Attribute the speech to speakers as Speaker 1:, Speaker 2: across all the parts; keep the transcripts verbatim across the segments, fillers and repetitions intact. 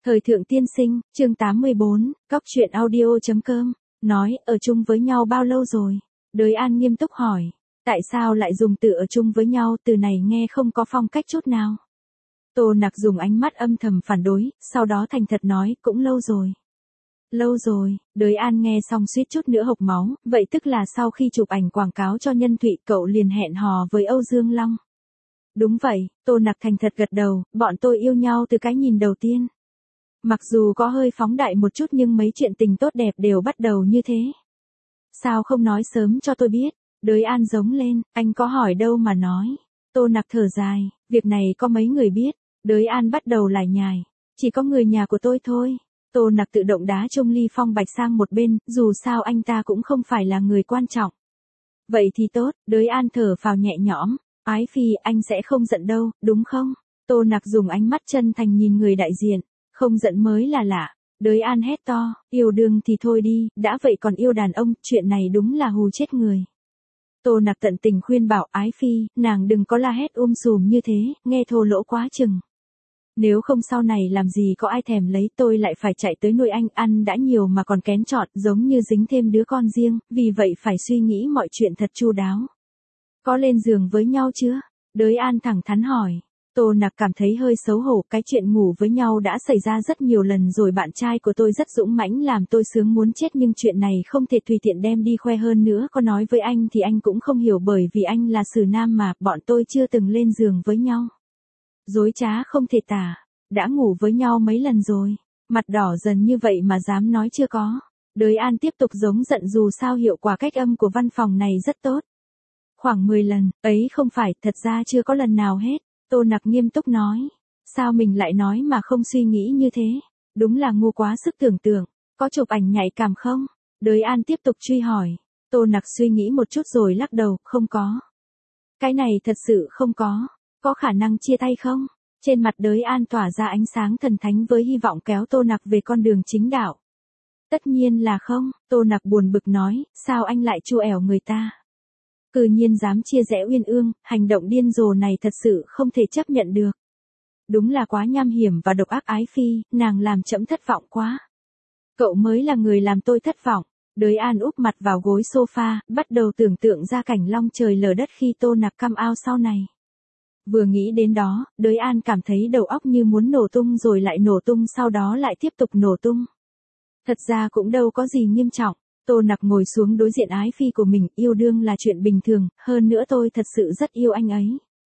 Speaker 1: Thời thượng tiên sinh, chương tám mươi bốn, cóc truyện audio.com, nói, ở chung với nhau bao lâu rồi? Đới An nghiêm túc hỏi, tại sao lại dùng từ ở chung với nhau, từ này nghe không có phong cách chút nào. Tô Nặc dùng ánh mắt âm thầm phản đối, sau đó thành thật nói, cũng lâu rồi. Lâu rồi, Đới An nghe xong suýt chút nữa hộc máu, vậy tức là sau khi chụp ảnh quảng cáo cho Nhân Thụy cậu liền hẹn hò với Âu Dương Long. Đúng vậy, Tô Nặc thành thật gật đầu, bọn tôi yêu nhau từ cái nhìn đầu tiên. Mặc dù có hơi phóng đại một chút nhưng mấy chuyện tình tốt đẹp đều bắt đầu như thế. Sao không nói sớm cho tôi biết? Đới An giống lên, anh có hỏi đâu mà nói. Tô Nặc thở dài, việc này có mấy người biết. Đới An bắt đầu lải nhải, chỉ có người nhà của tôi thôi. Tô Nặc tự động đá Trung Ly Phong Bạch sang một bên, dù sao anh ta cũng không phải là người quan trọng. Vậy thì tốt, Đới An thở phào nhẹ nhõm, Ái Phi anh sẽ không giận đâu, đúng không? Tô Nặc dùng ánh mắt chân thành nhìn người đại diện. Không giận mới là lạ. Đới An hét to, yêu đương thì thôi đi, đã vậy còn yêu đàn ông, chuyện này đúng là hù chết người. Tô Nặc tận tình khuyên bảo Ái Phi, nàng đừng có la hét um sùm như thế, nghe thô lỗ quá chừng. Nếu không sau này làm gì có ai thèm lấy, tôi lại phải chạy tới nuôi anh, ăn đã nhiều mà còn kén chọn, giống như dính thêm đứa con riêng, vì vậy phải suy nghĩ mọi chuyện thật chu đáo. Có lên giường với nhau chưa? Đới An thẳng thắn hỏi. Tô Nặc cảm thấy hơi xấu hổ, cái chuyện ngủ với nhau đã xảy ra rất nhiều lần rồi, bạn trai của tôi rất dũng mãnh làm tôi sướng muốn chết, nhưng chuyện này không thể tùy tiện đem đi khoe, hơn nữa có nói với anh thì anh cũng không hiểu, bởi vì anh là xử nam mà, bọn tôi chưa từng lên giường với nhau. Dối trá không thể tả, đã ngủ với nhau mấy lần rồi, mặt đỏ dần như vậy mà dám nói chưa có. Đới An tiếp tục giống giận, dù sao hiệu quả cách âm của văn phòng này rất tốt. Khoảng mười lần, ấy không phải, thật ra chưa có lần nào hết. Tô Nặc nghiêm túc nói, sao mình lại nói mà không suy nghĩ như thế, đúng là ngu quá sức tưởng tượng, có chụp ảnh nhạy cảm không? Đới An tiếp tục truy hỏi, Tô Nặc suy nghĩ một chút rồi lắc đầu, không có. Cái này thật sự không có, có khả năng chia tay không? Trên mặt Đới An tỏa ra ánh sáng thần thánh với hy vọng kéo Tô Nặc về con đường chính đạo. Tất nhiên là không, Tô Nặc buồn bực nói, sao anh lại chu ẻo người ta? Cư nhiên dám chia rẽ uyên ương, hành động điên rồ này thật sự không thể chấp nhận được. Đúng là quá nham hiểm và độc ác. Ái Phi, nàng làm trẫm thất vọng quá. Cậu mới là người làm tôi thất vọng. Đới An úp mặt vào gối sofa, bắt đầu tưởng tượng ra cảnh long trời lở đất khi Tô Nặc come out sau này. Vừa nghĩ đến đó, Đới An cảm thấy đầu óc như muốn nổ tung rồi lại nổ tung, sau đó lại tiếp tục nổ tung. Thật ra cũng đâu có gì nghiêm trọng. Tô Nặc ngồi xuống đối diện Ái Phi của mình, yêu đương là chuyện bình thường, hơn nữa tôi thật sự rất yêu anh ấy.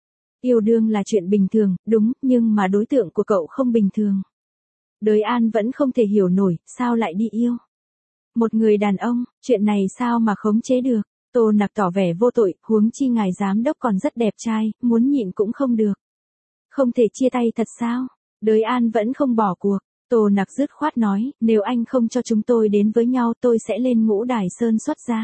Speaker 1: Yêu đương là chuyện bình thường, đúng, nhưng mà đối tượng của cậu không bình thường. Đới An vẫn không thể hiểu nổi, sao lại đi yêu một người đàn ông, chuyện này sao mà khống chế được. Tô Nặc tỏ vẻ vô tội, huống chi ngài giám đốc còn rất đẹp trai, muốn nhịn cũng không được. Không thể chia tay thật sao? Đới An vẫn không bỏ cuộc. Tô Nặc dứt khoát nói, nếu anh không cho chúng tôi đến với nhau tôi sẽ lên Ngũ Đài Sơn xuất gia.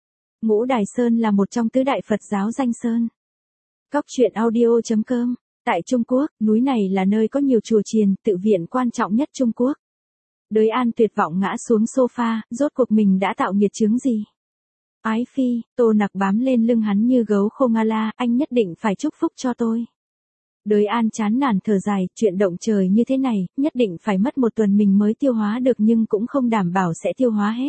Speaker 1: Ngũ Đài Sơn là một trong tứ đại Phật giáo danh sơn. Cóc truyện audio.com, tại Trung Quốc, núi này là nơi có nhiều chùa chiền, tự viện quan trọng nhất Trung Quốc. Đới An tuyệt vọng ngã xuống sofa, rốt cuộc mình đã tạo nghiệt chướng gì? Ái Phi, Tô Nặc bám lên lưng hắn như gấu khô nga la, anh nhất định phải chúc phúc cho tôi. Đới An chán nản thở dài, chuyện động trời như thế này, nhất định phải mất một tuần mình mới tiêu hóa được, nhưng cũng không đảm bảo sẽ tiêu hóa hết.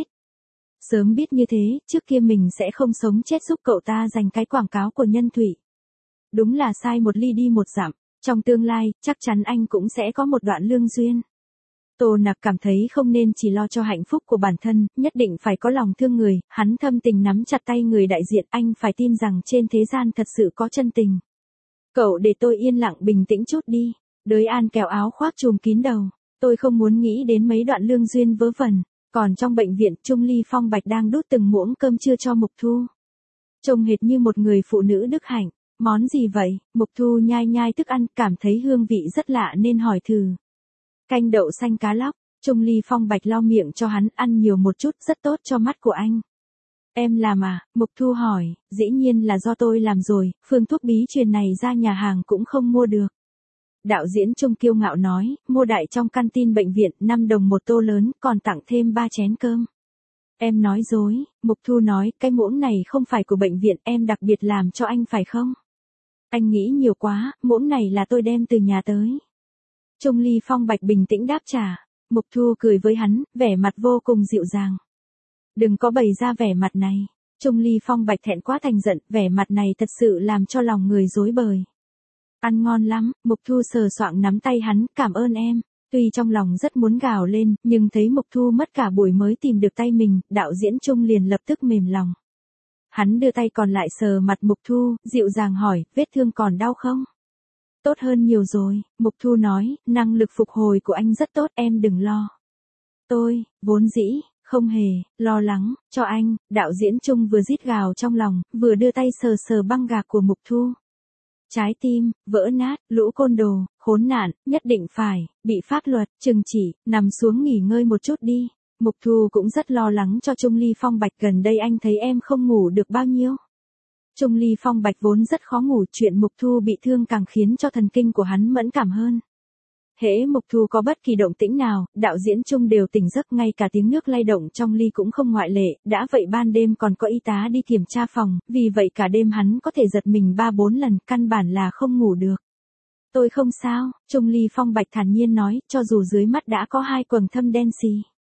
Speaker 1: Sớm biết như thế, trước kia mình sẽ không sống chết giúp cậu ta giành cái quảng cáo của Nhân Thụy. Đúng là sai một ly đi một dặm, trong tương lai, chắc chắn anh cũng sẽ có một đoạn lương duyên. Tô Nặc cảm thấy không nên chỉ lo cho hạnh phúc của bản thân, nhất định phải có lòng thương người, hắn thâm tình nắm chặt tay người đại diện, anh phải tin rằng trên thế gian thật sự có chân tình. Cậu để tôi yên lặng bình tĩnh chút đi. Đới An kéo áo khoác trùm kín đầu. Tôi không muốn nghĩ đến mấy đoạn lương duyên vớ vẩn. Còn trong bệnh viện, Trung Ly Phong Bạch đang đút từng muỗng cơm trưa cho Mục Thu. Trông hệt như một người phụ nữ đức hạnh. Món gì vậy? Mục Thu nhai nhai thức ăn, cảm thấy hương vị rất lạ nên hỏi thử. Canh đậu xanh cá lóc. Trung Ly Phong Bạch lau miệng cho hắn, ăn nhiều một chút, rất tốt cho mắt của anh. Em làm à? Mục Thu hỏi, dĩ nhiên là do tôi làm rồi, phương thuốc bí truyền này ra nhà hàng cũng không mua được. Đạo diễn Trung kiêu ngạo nói, mua đại trong canteen bệnh viện, năm đồng một tô lớn, còn tặng thêm ba chén cơm. Em nói dối, Mục Thu nói, cái muỗng này không phải của bệnh viện, em đặc biệt làm cho anh phải không? Anh nghĩ nhiều quá, muỗng này là tôi đem từ nhà tới. Trung Ly Phong Bạch bình tĩnh đáp trả. Mục Thu cười với hắn, vẻ mặt vô cùng dịu dàng. Đừng có bày ra vẻ mặt này. Trung Ly Phong Bạch thẹn quá thành giận, vẻ mặt này thật sự làm cho lòng người rối bời. Ăn ngon lắm, Mục Thu sờ soạng nắm tay hắn, cảm ơn em. Tuy trong lòng rất muốn gào lên, nhưng thấy Mục Thu mất cả buổi mới tìm được tay mình, đạo diễn Trung liền lập tức mềm lòng. Hắn đưa tay còn lại sờ mặt Mục Thu, dịu dàng hỏi, vết thương còn đau không? Tốt hơn nhiều rồi, Mục Thu nói, năng lực phục hồi của anh rất tốt, em đừng lo. Tôi, vốn dĩ, không hề, lo lắng, cho anh, đạo diễn Trung vừa rít gào trong lòng, vừa đưa tay sờ sờ băng gạc của Mục Thu. Trái tim, vỡ nát, lũ côn đồ, khốn nạn, nhất định phải, bị pháp luật, trừng chỉ, nằm xuống nghỉ ngơi một chút đi. Mục Thu cũng rất lo lắng cho Trung Ly Phong Bạch, gần đây anh thấy em không ngủ được bao nhiêu. Trung Ly Phong Bạch vốn rất khó ngủ, chuyện Mục Thu bị thương càng khiến cho thần kinh của hắn mẫn cảm hơn. Hễ Mục Thu có bất kỳ động tĩnh nào, đạo diễn Trung đều tỉnh giấc, ngay cả tiếng nước lay động trong ly cũng không ngoại lệ, đã vậy ban đêm còn có y tá đi kiểm tra phòng, vì vậy cả đêm hắn có thể giật mình ba bốn lần, căn bản là không ngủ được. Tôi không sao, Trung Ly Phong Bạch thản nhiên nói, cho dù dưới mắt đã có hai quầng thâm đen xì.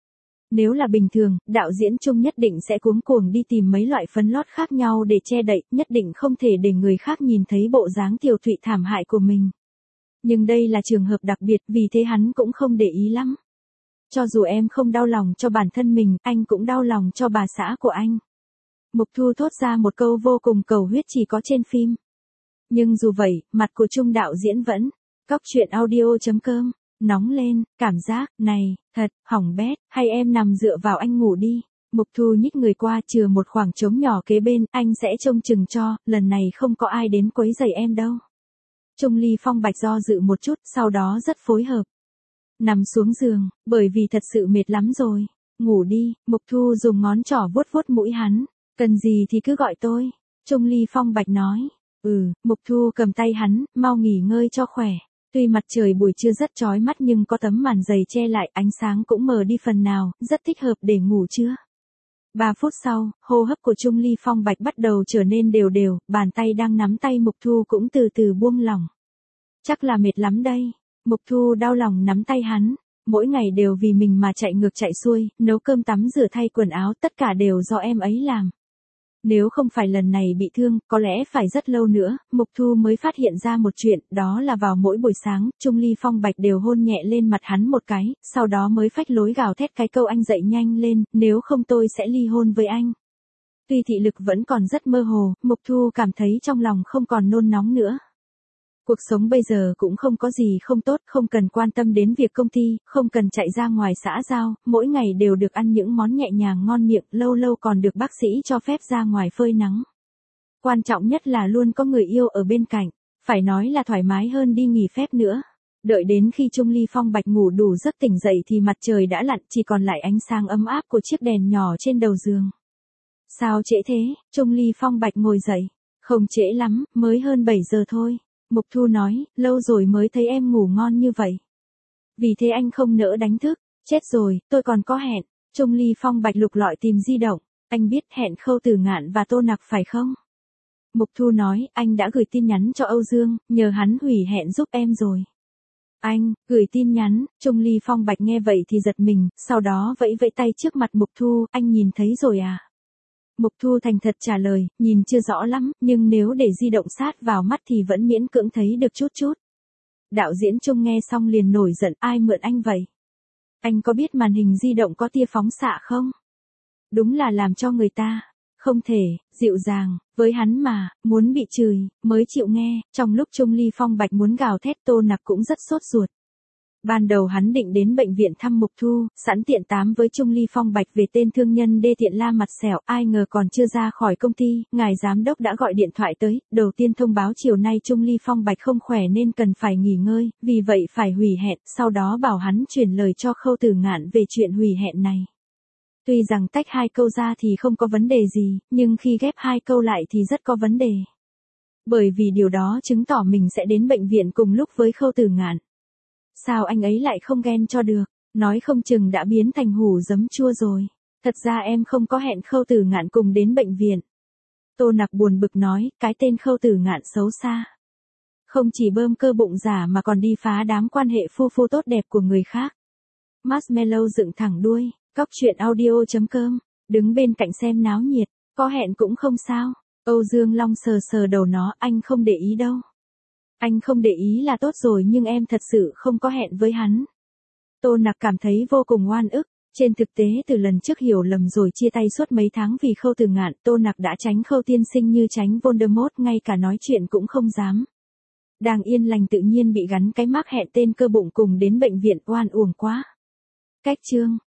Speaker 1: Nếu là bình thường, đạo diễn Trung nhất định sẽ cuống cuồng đi tìm mấy loại phấn lót khác nhau để che đậy, nhất định không thể để người khác nhìn thấy bộ dáng tiểu thụy thảm hại của mình. Nhưng đây là trường hợp đặc biệt, vì thế hắn cũng không để ý lắm. Cho dù em không đau lòng cho bản thân mình, anh cũng đau lòng cho bà xã của anh. Mục Thu thốt ra một câu vô cùng cầu huyết chỉ có trên phim. Nhưng dù vậy, mặt của Trung đạo diễn vẫn, cóc truyện audio chấm com, nóng lên, cảm giác, này, thật, hỏng bét, hay em nằm dựa vào anh ngủ đi. Mục Thu nhích người qua, chừa một khoảng trống nhỏ kế bên, anh sẽ trông chừng cho, lần này không có ai đến quấy rầy em đâu. Trung Ly Phong Bạch do dự một chút, sau đó rất phối hợp. Nằm xuống giường, bởi vì thật sự mệt lắm rồi. Ngủ đi, Mục Thu dùng ngón trỏ vuốt vuốt mũi hắn. Cần gì thì cứ gọi tôi. Trung Ly Phong Bạch nói. Ừ, Mục Thu cầm tay hắn, mau nghỉ ngơi cho khỏe. Tuy mặt trời buổi trưa rất chói mắt nhưng có tấm màn dày che lại, ánh sáng cũng mờ đi phần nào, rất thích hợp để ngủ trưa. Ba phút sau, hô hấp của Trung Ly Phong Bạch bắt đầu trở nên đều đều, bàn tay đang nắm tay Mục Thu cũng từ từ buông lỏng. Chắc là mệt lắm đây. Mục Thu đau lòng nắm tay hắn. Mỗi ngày đều vì mình mà chạy ngược chạy xuôi, nấu cơm tắm rửa thay quần áo, tất cả đều do em ấy làm. Nếu không phải lần này bị thương, có lẽ phải rất lâu nữa, Mục Thu mới phát hiện ra một chuyện, đó là vào mỗi buổi sáng, Trung Ly Phong Bạch đều hôn nhẹ lên mặt hắn một cái, sau đó mới phách lối gào thét cái câu anh dậy nhanh lên, nếu không tôi sẽ ly hôn với anh. Tuy thị lực vẫn còn rất mơ hồ, Mục Thu cảm thấy trong lòng không còn nôn nóng nữa. Cuộc sống bây giờ cũng không có gì không tốt, không cần quan tâm đến việc công ty, không cần chạy ra ngoài xã giao, mỗi ngày đều được ăn những món nhẹ nhàng ngon miệng, lâu lâu còn được bác sĩ cho phép ra ngoài phơi nắng. Quan trọng nhất là luôn có người yêu ở bên cạnh, phải nói là thoải mái hơn đi nghỉ phép nữa. Đợi đến khi Trung Ly Phong Bạch ngủ đủ giấc tỉnh dậy thì mặt trời đã lặn, chỉ còn lại ánh sáng ấm áp của chiếc đèn nhỏ trên đầu giường. Sao trễ thế? Trung Ly Phong Bạch ngồi dậy. Không trễ lắm, mới hơn bảy giờ thôi. Mục Thu nói, lâu rồi mới thấy em ngủ ngon như vậy. Vì thế anh không nỡ đánh thức. Chết rồi, tôi còn có hẹn. Trung Ly Phong Bạch lục lọi tìm di động. Anh biết hẹn Khâu Tử Ngạn và Tô Nặc phải không? Mục Thu nói, anh đã gửi tin nhắn cho Âu Dương, nhờ hắn hủy hẹn giúp em rồi. Anh, gửi tin nhắn. Trung Ly Phong Bạch nghe vậy thì giật mình, sau đó vẫy vẫy tay trước mặt Mục Thu, anh nhìn thấy rồi à? Mục Thu thành thật trả lời, nhìn chưa rõ lắm, nhưng nếu để di động sát vào mắt thì vẫn miễn cưỡng thấy được chút chút. Đạo diễn Trung nghe xong liền nổi giận, ai mượn anh vậy? Anh có biết màn hình di động có tia phóng xạ không? Đúng là làm cho người ta không thể dịu dàng với hắn mà, muốn bị chửi mới chịu nghe. Trong lúc Trung Ly Phong Bạch muốn gào thét, Tô Nặc cũng rất sốt ruột. Ban đầu hắn định đến bệnh viện thăm Mục Thu, sẵn tiện tám với Trung Ly Phong Bạch về tên thương nhân đê tiện la mặt xẻo, ai ngờ còn chưa ra khỏi công ty, ngài giám đốc đã gọi điện thoại tới, đầu tiên thông báo chiều nay Trung Ly Phong Bạch không khỏe nên cần phải nghỉ ngơi, vì vậy phải hủy hẹn, sau đó bảo hắn chuyển lời cho Khâu Tử Ngạn về chuyện hủy hẹn này. Tuy rằng tách hai câu ra thì không có vấn đề gì, nhưng khi ghép hai câu lại thì rất có vấn đề. Bởi vì điều đó chứng tỏ mình sẽ đến bệnh viện cùng lúc với Khâu Tử Ngạn. Sao anh ấy lại không ghen cho được, nói không chừng đã biến thành hủ giấm chua rồi. Thật ra em không có hẹn Khâu Tử Ngạn cùng đến bệnh viện. Tô Nặc buồn bực nói, cái tên Khâu Tử Ngạn xấu xa. Không chỉ bơm cơ bụng giả mà còn đi phá đám quan hệ phu phu tốt đẹp của người khác. Marshmallow dựng thẳng đuôi, cóc truyện audio.com, đứng bên cạnh xem náo nhiệt, có hẹn cũng không sao. Âu Dương Long sờ sờ đầu nó, anh không để ý đâu. Anh không để ý là tốt rồi nhưng em thật sự không có hẹn với hắn. Tô Nặc cảm thấy vô cùng oan ức. Trên thực tế từ lần trước hiểu lầm rồi chia tay suốt mấy tháng vì Khâu Từ Ngạn, Tô Nặc đã tránh Khâu tiên sinh như tránh Voldemort, ngay cả nói chuyện cũng không dám. Đang yên lành tự nhiên bị gắn cái mác hẹn tên cơ bụng cùng đến bệnh viện, oan uổng quá. Cách chương